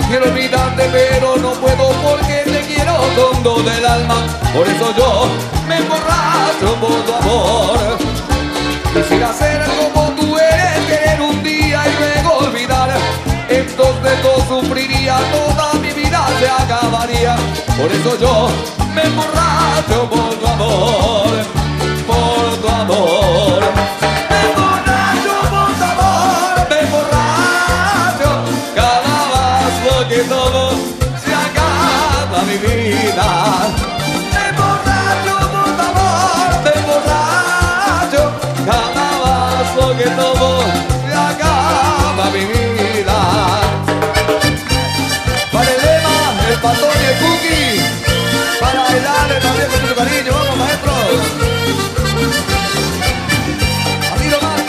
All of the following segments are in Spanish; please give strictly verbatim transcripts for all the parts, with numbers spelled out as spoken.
quiero olvidarte, pero no puedo porque te quiero con todo el alma. Por eso yo me emborracho por tu amor. Quisiera ser como tú eres, querer un día y luego olvidar. Entonces yo sufriría, toda mi vida se acabaría. Por eso yo me emborracho por tu amor, por tu amor. Me emborracho por tu amor, me emborracho cada vaso que tomo, se acaba mi vida. Me emborracho por tu amor, me emborracho cada vaso que tomo, se acaba mi vida. Para el Ema, el Patón y el Cookie, para bailarle también con mucho cariño. Vamos, maestro. Así nomás.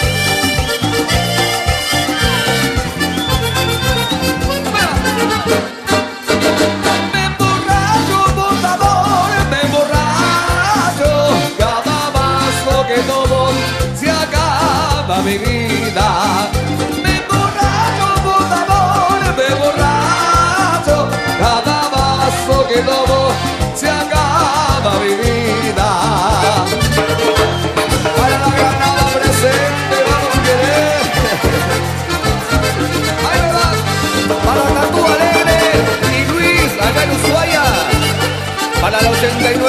Me emborracho por tu amor, me emborracho cada vaso que tomo, se acaba mi vida. Me emborracho por tu amor, me emborracho cada vaso que tomo, se acaba mi vida. Para la Granada presente, vamos a querer. Ay, verdad. Para Tatú Alegre y Luis, acá en Ushuaia. Para la ochenta y nueve.